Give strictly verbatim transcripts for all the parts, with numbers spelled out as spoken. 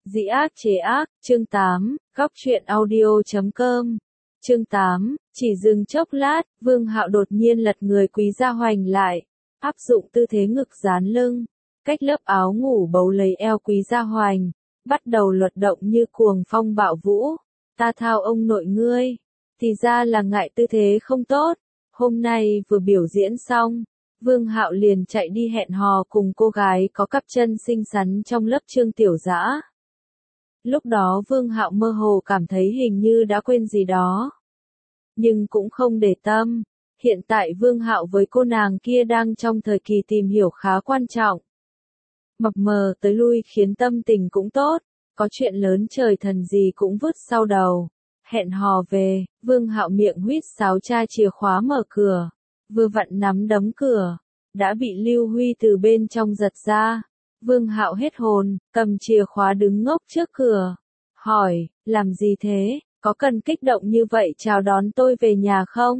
Dĩ ác chế ác, chương tám, góc truyện audio chấm com. Chương tám, chỉ dừng chốc lát, Vương Hạo đột nhiên lật người Quý Gia Hoành lại, áp dụng tư thế ngực dán lưng, cách lớp áo ngủ bấu lấy eo Quý Gia Hoành, bắt đầu luật động như cuồng phong bạo vũ. Ta thao ông nội ngươi, thì ra là ngại tư thế không tốt. Hôm nay vừa biểu diễn xong, Vương Hạo liền chạy đi hẹn hò cùng cô gái có cặp chân xinh xắn trong lớp Trương Tiểu Dã. Lúc đó Vương Hạo mơ hồ cảm thấy hình như đã quên gì đó, nhưng cũng không để tâm. Hiện tại Vương Hạo với cô nàng kia đang trong thời kỳ tìm hiểu khá quan trọng. Mập mờ tới lui khiến tâm tình cũng tốt, có chuyện lớn trời thần gì cũng vứt sau đầu. Hẹn hò về, Vương Hạo miệng huýt sáo tra chìa khóa mở cửa, vừa vặn nắm đấm cửa, đã bị Lưu Huy từ bên trong giật ra. Vương Hạo hết hồn, cầm chìa khóa đứng ngốc trước cửa, hỏi, làm gì thế, có cần kích động như vậy chào đón tôi về nhà không?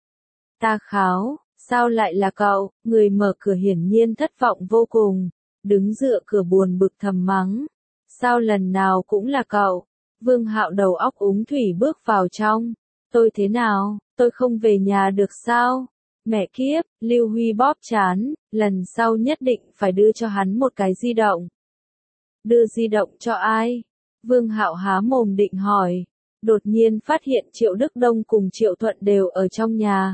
Ta kháo, sao lại là cậu? Người mở cửa hiển nhiên thất vọng vô cùng, đứng dựa cửa buồn bực thầm mắng, sao lần nào cũng là cậu? Vương Hạo đầu óc úng thủy bước vào trong, tôi thế nào, tôi không về nhà được sao? Mẹ kiếp, Lưu Huy bóp chán, lần sau nhất định phải đưa cho hắn một cái di động. Đưa di động cho ai? Vương Hạo há mồm định hỏi, đột nhiên phát hiện Triệu Đức Đông cùng Triệu Thuận đều ở trong nhà.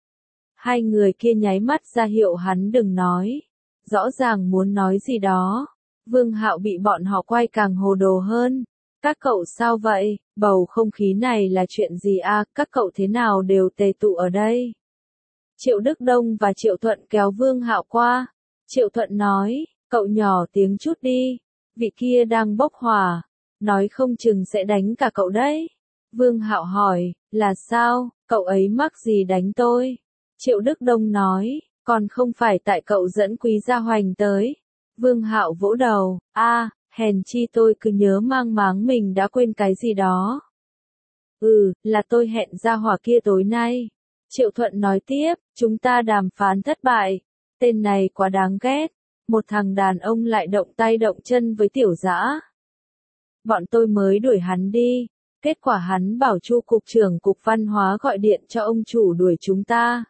Hai người kia nháy mắt ra hiệu hắn đừng nói, rõ ràng muốn nói gì đó. Vương Hạo bị bọn họ quay càng hồ đồ hơn. Các cậu sao vậy, bầu không khí này là chuyện gì à, các cậu thế nào đều tề tụ ở đây? Triệu Đức Đông và Triệu Thuận kéo Vương Hạo qua. Triệu Thuận nói, cậu nhỏ tiếng chút đi, vị kia đang bốc hỏa, nói không chừng sẽ đánh cả cậu đấy. Vương Hạo hỏi, là sao, cậu ấy mắc gì đánh tôi? Triệu Đức Đông nói, còn không phải tại cậu dẫn Quý Gia Hoành tới. Vương Hạo vỗ đầu, a, hèn chi tôi cứ nhớ mang máng mình đã quên cái gì đó. Ừ, là tôi hẹn gia hỏa kia tối nay. Triệu Thuận nói tiếp, chúng ta đàm phán thất bại. Tên này quá đáng ghét. Một thằng đàn ông lại động tay động chân với Tiểu Dã. Bọn tôi mới đuổi hắn đi. Kết quả hắn bảo Chu cục trưởng cục văn hóa gọi điện cho ông chủ đuổi chúng ta.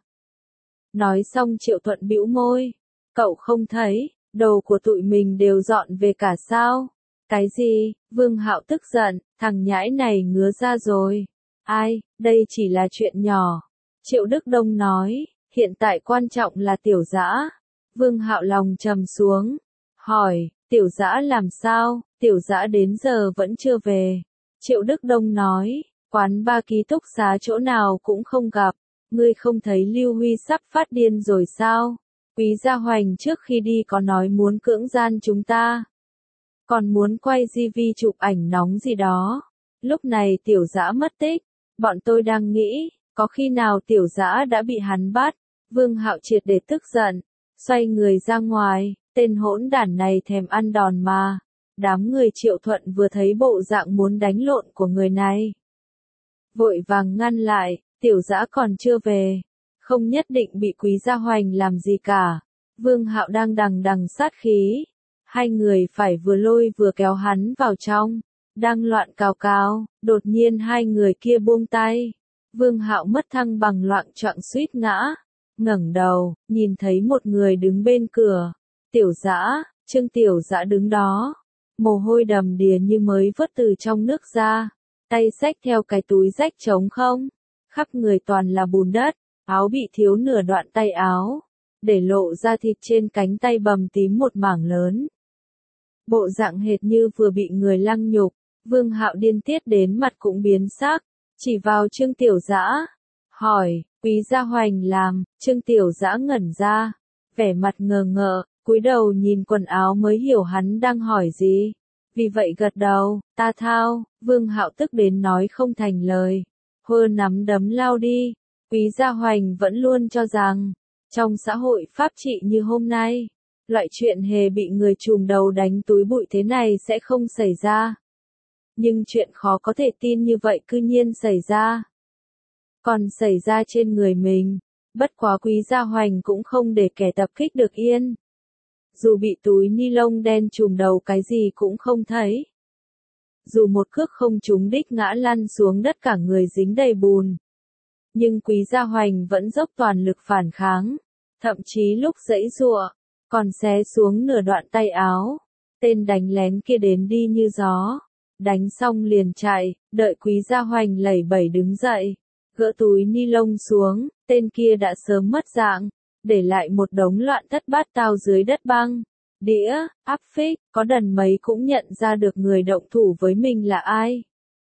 Nói xong Triệu Thuận bĩu môi. Cậu không thấy, đồ của tụi mình đều dọn về cả sao? Cái gì? Vương Hạo tức giận, thằng nhãi này ngứa ra rồi. Ai, đây chỉ là chuyện nhỏ. Triệu Đức Đông nói, hiện tại quan trọng là Tiểu Dã. Vương Hạo lòng trầm xuống, hỏi, Tiểu Dã làm sao? Tiểu Dã đến giờ vẫn chưa về. Triệu Đức Đông nói, quán ba ký túc xá chỗ nào cũng không gặp. Ngươi không thấy Lưu Huy sắp phát điên rồi sao? Quý Gia Hoành trước khi đi có nói muốn cưỡng gian chúng ta. Còn muốn quay gi vi chụp ảnh nóng gì đó. Lúc này Tiểu Dã mất tích. Bọn tôi đang nghĩ, có khi nào Tiểu Dã đã bị hắn bắt. Vương Hạo triệt để tức giận, xoay người ra ngoài, tên hỗn đản này thèm ăn đòn mà. Đám người Triệu Thuận vừa thấy bộ dạng muốn đánh lộn của người này, vội vàng ngăn lại, Tiểu Dã còn chưa về, không nhất định bị Quý Gia Hoành làm gì cả. Vương Hạo đang đằng đằng sát khí, hai người phải vừa lôi vừa kéo hắn vào trong, đang loạn cào cào, đột nhiên hai người kia buông tay. Vương Hạo mất thăng bằng loạn choạng suýt ngã, ngẩng đầu, nhìn thấy một người đứng bên cửa. Tiểu Dã, Trương Tiểu Dã đứng đó, mồ hôi đầm đìa như mới vớt từ trong nước ra, tay xách theo cái túi rách trống không, khắp người toàn là bùn đất, áo bị thiếu nửa đoạn tay áo, để lộ ra thịt trên cánh tay bầm tím một mảng lớn. Bộ dạng hệt như vừa bị người lăng nhục. Vương Hạo điên tiết đến mặt cũng biến sắc, chỉ vào Trương Tiểu Dã, hỏi, Quý Gia Hoành làm? Trương Tiểu Dã ngẩn ra, vẻ mặt ngờ ngợ, cúi đầu nhìn quần áo mới hiểu hắn đang hỏi gì. Vì vậy gật đầu, ta thao. Vương Hạo tức đến nói không thành lời, hơ nắm đấm lao đi. Quý Gia Hoành vẫn luôn cho rằng, trong xã hội pháp trị như hôm nay, loại chuyện hề bị người trùm đầu đánh túi bụi thế này sẽ không xảy ra. Nhưng chuyện khó có thể tin như vậy cư nhiên xảy ra. Còn xảy ra trên người mình, bất quá Quý Gia Hoành cũng không để kẻ tập kích được yên. Dù bị túi ni lông đen trùm đầu cái gì cũng không thấy. dù một cước không trúng đích ngã lăn xuống đất cả người dính đầy bùn. Nhưng Quý Gia Hoành vẫn dốc toàn lực phản kháng, thậm chí lúc giãy giụa, còn xé xuống nửa đoạn tay áo. Tên đánh lén kia đến đi như gió, đánh xong liền chạy, đợi Quý Gia Hoành lẩy bẩy đứng dậy, gỡ túi ni lông xuống, tên kia đã sớm mất dạng, để lại một đống loạn thất bát tao dưới đất băng, đĩa, áp phích, có đần mấy cũng nhận ra được người động thủ với mình là ai.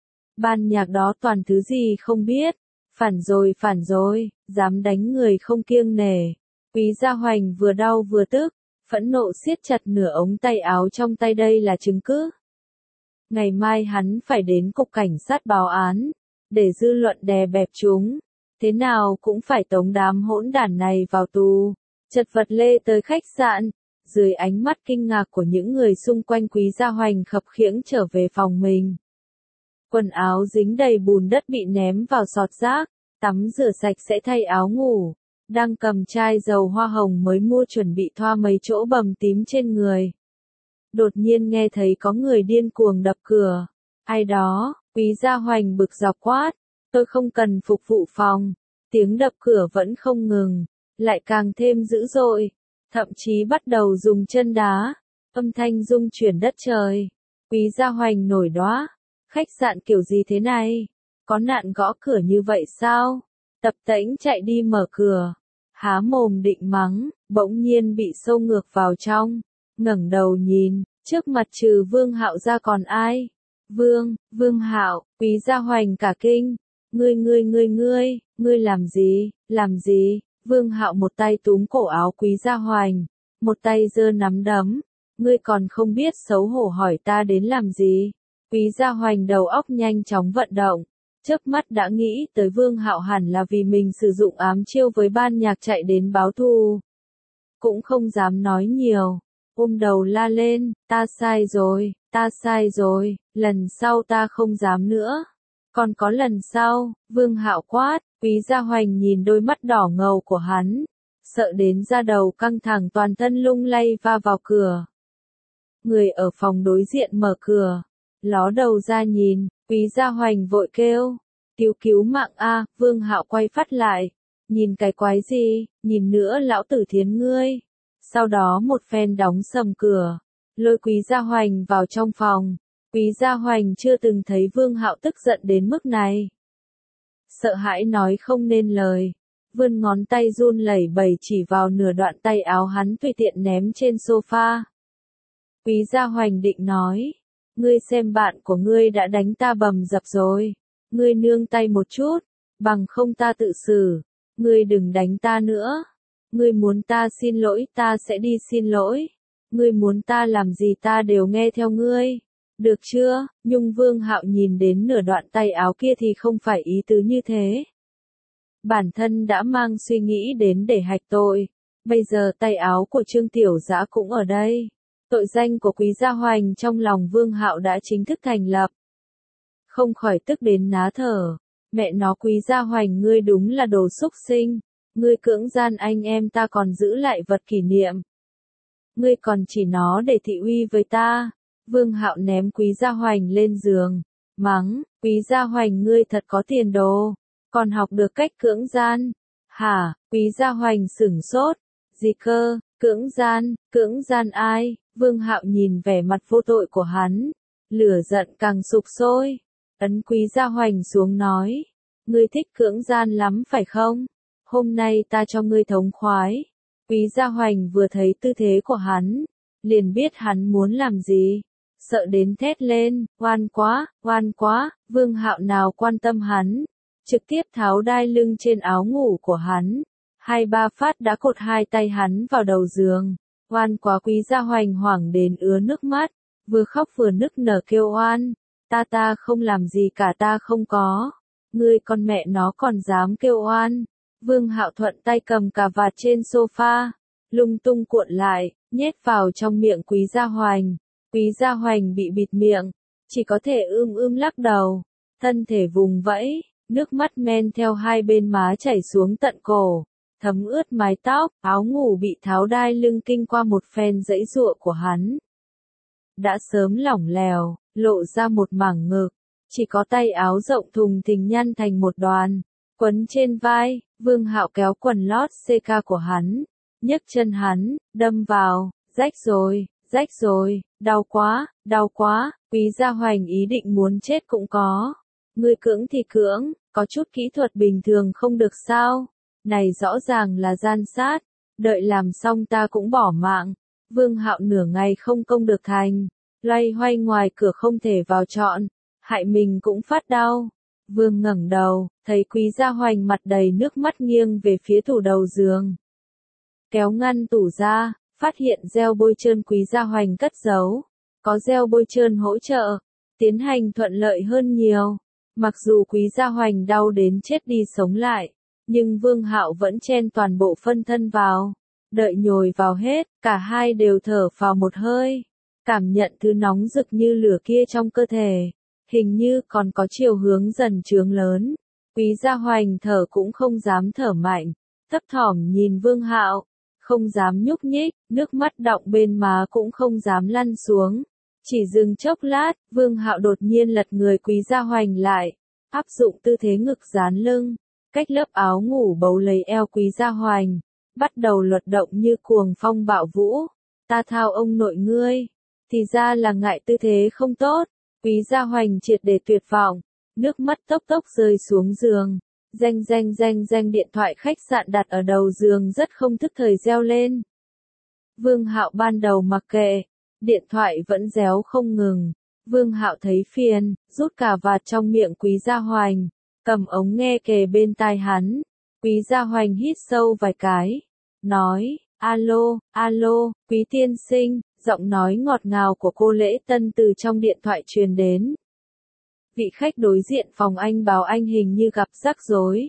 Ban nhạc đó toàn thứ gì không biết, phản rồi phản rồi, dám đánh người không kiêng nể. Quý Gia Hoành vừa đau vừa tức, phẫn nộ siết chặt nửa ống tay áo trong tay, đây là chứng cứ. Ngày mai hắn phải đến cục cảnh sát báo án, để dư luận đè bẹp chúng, thế nào cũng phải tống đám hỗn đản này vào tù. Chật vật lê tới khách sạn, dưới ánh mắt kinh ngạc của những người xung quanh Quý Gia Hoành khập khiễng trở về phòng mình. Quần áo dính đầy bùn đất bị ném vào sọt rác, tắm rửa sạch sẽ thay áo ngủ, đang cầm chai dầu hoa hồng mới mua chuẩn bị thoa mấy chỗ bầm tím trên người. Đột nhiên nghe thấy có người điên cuồng đập cửa. Ai đó? Quý Gia Hoành bực dọc quát. Tôi không cần phục vụ phòng. Tiếng đập cửa vẫn không ngừng, lại càng thêm dữ dội, thậm chí bắt đầu dùng chân đá. Âm thanh rung chuyển đất trời. Quý Gia Hoành nổi đoá. Khách sạn kiểu gì thế này? Có nạn gõ cửa như vậy sao? Tập tễnh chạy đi mở cửa, há mồm định mắng, bỗng nhiên bị xô ngược vào trong, ngẩng đầu nhìn, trước mặt trừ Vương Hạo ra còn ai? Vương, Vương Hạo, Quý Gia Hoành cả kinh, ngươi ngươi ngươi ngươi, ngươi làm gì, làm gì? Vương Hạo một tay túm cổ áo Quý Gia Hoành, một tay giơ nắm đấm, ngươi còn không biết xấu hổ hỏi ta đến làm gì? Quý Gia Hoành đầu óc nhanh chóng vận động, chớp mắt đã nghĩ tới Vương Hạo hẳn là vì mình sử dụng ám chiêu với ban nhạc chạy đến báo thù. Cũng không dám nói nhiều, ôm đầu la lên, ta sai rồi, ta sai rồi, lần sau ta không dám nữa. Còn có lần sau, Vương Hạo quát, Quý Gia Hoành nhìn đôi mắt đỏ ngầu của hắn, sợ đến da đầu căng thẳng toàn thân lung lay va vào cửa. Người ở phòng đối diện mở cửa, ló đầu ra nhìn, Quý Gia Hoành vội kêu, cứu cứu mạng a. Vương Hạo quay phát lại, nhìn cái quái gì, nhìn nữa lão tử thiến ngươi. Sau đó một phen đóng sầm cửa, lôi Quý Gia Hoành vào trong phòng. Quý Gia Hoành chưa từng thấy Vương Hạo tức giận đến mức này. Sợ hãi nói không nên lời, vươn ngón tay run lẩy bẩy chỉ vào nửa đoạn tay áo hắn tùy tiện ném trên sofa. Quý Gia Hoành định nói, ngươi xem bạn của ngươi đã đánh ta bầm dập rồi, ngươi nương tay một chút, bằng không ta tự xử, ngươi đừng đánh ta nữa, ngươi muốn ta xin lỗi ta sẽ đi xin lỗi, ngươi muốn ta làm gì ta đều nghe theo ngươi, được chưa? Nhưng Vương Hạo nhìn đến nửa đoạn tay áo kia thì không phải ý tứ như thế. Bản thân đã mang suy nghĩ đến để hạch tội, bây giờ tay áo của Trương Tiểu Dã cũng ở đây. Tội danh của Quý Gia Hoành trong lòng Vương Hạo đã chính thức thành lập. Không khỏi tức đến ná thở. Mẹ nó Quý Gia Hoành ngươi đúng là đồ xúc sinh. Ngươi cưỡng gian anh em ta còn giữ lại vật kỷ niệm. Ngươi còn chỉ nó để thị uy với ta. Vương Hạo ném Quý Gia Hoành lên giường. Mắng, Quý Gia Hoành ngươi thật có tiền đồ. Còn học được cách cưỡng gian. Hả, Quý Gia Hoành sửng sốt. Gì cơ, cưỡng gian, cưỡng gian ai? Vương Hạo nhìn vẻ mặt vô tội của hắn, lửa giận càng sục sôi, ấn Quý Gia Hoành xuống nói, ngươi thích cưỡng gian lắm phải không? Hôm nay ta cho ngươi thống khoái. Quý Gia Hoành vừa thấy tư thế của hắn, liền biết hắn muốn làm gì, sợ đến thét lên, oan quá, oan quá. Vương Hạo nào quan tâm hắn, trực tiếp tháo đai lưng trên áo ngủ của hắn, hai ba phát đã cột hai tay hắn vào đầu giường. Oan quá. Quý Gia Hoành hoảng đến ứa nước mắt, vừa khóc vừa nức nở kêu oan, ta ta không làm gì cả, ta không có, ngươi con mẹ nó còn dám kêu oan. Vương Hạo thuận tay cầm cà vạt trên sofa, lung tung cuộn lại, nhét vào trong miệng Quý Gia Hoành. Quý Gia Hoành bị bịt miệng, chỉ có thể ưm ưm lắc đầu, thân thể vùng vẫy, nước mắt men theo hai bên má chảy xuống tận cổ, thấm ướt mái tóc, áo ngủ bị tháo đai lưng kinh qua một phen giãy giụa của hắn. Đã sớm lỏng lẻo, lộ ra một mảng ngực, chỉ có tay áo rộng thùng thình nhăn thành một đoàn, quấn trên vai. Vương Hạo kéo quần lót xê ca của hắn, nhấc chân hắn, đâm vào, rách rồi, rách rồi, đau quá, đau quá. Quý Gia Hoành ý định muốn chết cũng có. Ngươi cưỡng thì cưỡng, có chút kỹ thuật bình thường không được sao? Này rõ ràng là gian sát, đợi làm xong ta cũng bỏ mạng. Vương Hạo nửa ngày không công được thành, loay hoay ngoài cửa không thể vào trọn, hại mình cũng phát đau. Vương ngẩng đầu, thấy Quý Gia Hoành mặt đầy nước mắt nghiêng về phía tủ đầu giường. Kéo ngăn tủ ra, phát hiện gel bôi trơn Quý Gia Hoành cất giấu. Có gel bôi trơn hỗ trợ, tiến hành thuận lợi hơn nhiều. Mặc dù Quý Gia Hoành đau đến chết đi sống lại, nhưng Vương Hạo vẫn chen toàn bộ phân thân vào. Đợi nhồi vào hết, cả hai đều thở phào một hơi. Cảm nhận thứ nóng rực như lửa kia trong cơ thể. Hình như còn có chiều hướng dần trướng lớn. Quý Gia Hoành thở cũng không dám thở mạnh. Thấp thỏm nhìn Vương Hạo. Không dám nhúc nhích, nước mắt đọng bên má cũng không dám lăn xuống. Chỉ dừng chốc lát, Vương Hạo đột nhiên lật người Quý Gia Hoành lại. Áp dụng tư thế ngực dán lưng. Cách lớp áo ngủ bấu lấy eo Quý Gia Hoành. Bắt đầu luật động như cuồng phong bạo vũ. Ta thao ông nội ngươi. Thì ra là ngại tư thế không tốt. Quý Gia Hoành triệt để tuyệt vọng. Nước mắt tốc tốc rơi xuống giường. Reng reng reng reng điện thoại khách sạn đặt ở đầu giường rất không thức thời reo lên. Vương Hạo ban đầu mặc kệ. Điện thoại vẫn réo không ngừng. Vương Hạo thấy phiền, rút cà vạt trong miệng Quý Gia Hoành. Cầm ống nghe kề bên tai hắn. Quý Gia Hoành hít sâu vài cái. Nói, alo, alo, Quý tiên sinh. Giọng nói ngọt ngào của cô Lễ Tân từ trong điện thoại truyền đến. Vị khách đối diện phòng anh báo anh hình như gặp rắc rối.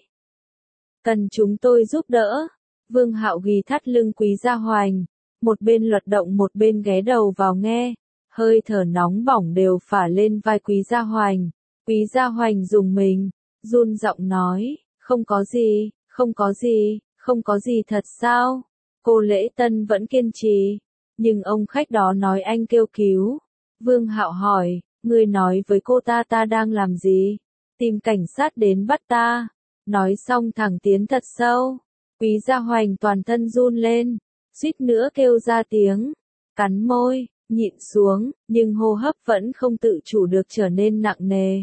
Cần chúng tôi giúp đỡ. Vương Hạo ghì thắt lưng Quý Gia Hoành. Một bên luật động một bên ghé đầu vào nghe. Hơi thở nóng bỏng đều phả lên vai Quý Gia Hoành. Quý Gia Hoành dùng mình, run giọng nói, không có gì, không có gì, không có gì thật sao? Cô Lễ Tân vẫn kiên trì. Nhưng ông khách đó nói anh kêu cứu. Vương Hạo hỏi, ngươi nói với cô ta ta đang làm gì? Tìm cảnh sát đến bắt ta. Nói xong thẳng tiến thật sâu. Quý Gia Hoành toàn thân run lên, suýt nữa kêu ra tiếng. Cắn môi, nhịn xuống, nhưng hô hấp vẫn không tự chủ được trở nên nặng nề.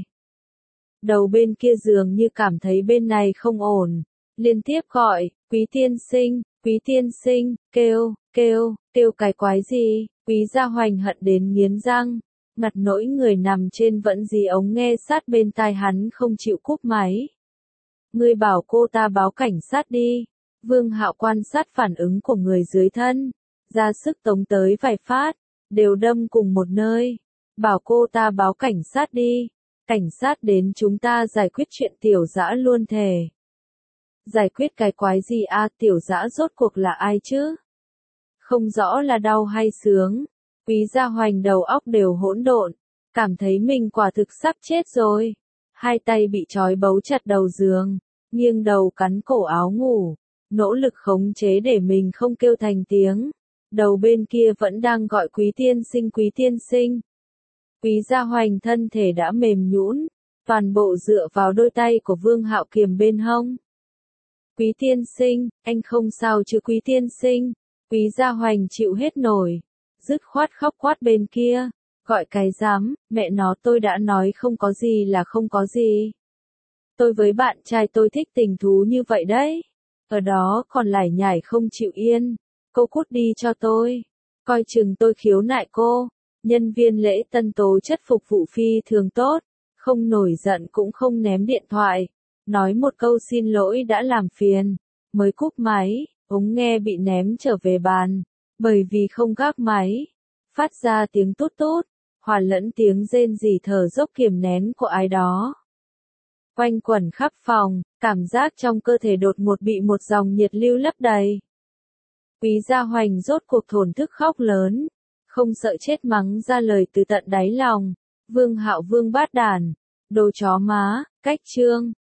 Đầu bên kia giường như cảm thấy bên này không ổn. Liên tiếp gọi, Quý tiên sinh, Quý tiên sinh, kêu, kêu, kêu cái quái gì? Quý Gia Hoành hận đến nghiến răng. Ngặt nỗi người nằm trên vẫn dí ống nghe sát bên tai hắn không chịu cúp máy. Ngươi bảo cô ta báo cảnh sát đi. Vương Hạo quan sát phản ứng của người dưới thân. Ra sức tống tới vài phát. Đều đâm cùng một nơi. Bảo cô ta báo cảnh sát đi. Cảnh sát đến chúng ta giải quyết chuyện tiểu dã luôn thề. Giải quyết cái quái gì a? Tiểu dã rốt cuộc là ai chứ? Không rõ là đau hay sướng. Quý Gia Hoành đầu óc đều hỗn độn. Cảm thấy mình quả thực sắp chết rồi. Hai tay bị trói bấu chặt đầu giường. Nghiêng đầu cắn cổ áo ngủ. Nỗ lực khống chế để mình không kêu thành tiếng. Đầu bên kia vẫn đang gọi Quý tiên sinh Quý tiên sinh. Quý Gia Hoành thân thể đã mềm nhũn, toàn bộ dựa vào đôi tay của Vương Hạo kiềm bên hông. Quý tiên sinh, anh không sao chứ Quý tiên sinh? Quý Gia Hoành chịu hết nổi, dứt khoát khóc quát bên kia, gọi cái dám, mẹ nó tôi đã nói không có gì là không có gì. Tôi với bạn trai tôi thích tình thú như vậy đấy. Ở đó còn lải nhải không chịu yên. Cô cút đi cho tôi. Coi chừng tôi khiếu nại cô. Nhân viên Lễ Tân tố chất phục vụ phi thường tốt. Không nổi giận cũng không ném điện thoại. Nói một câu xin lỗi đã làm phiền. Mới cúp máy, ống nghe bị ném trở về bàn. Bởi vì không gác máy. Phát ra tiếng tút tút. Hòa lẫn tiếng rên rỉ thở dốc kiềm nén của ai đó. Quanh quẩn khắp phòng, cảm giác trong cơ thể đột ngột bị một dòng nhiệt lưu lấp đầy. Quý Gia Hoành rốt cuộc thổn thức khóc lớn, không sợ chết mắng ra lời từ tận đáy lòng. Vương Hạo Vương bát đản, đồ chó má, cách trương.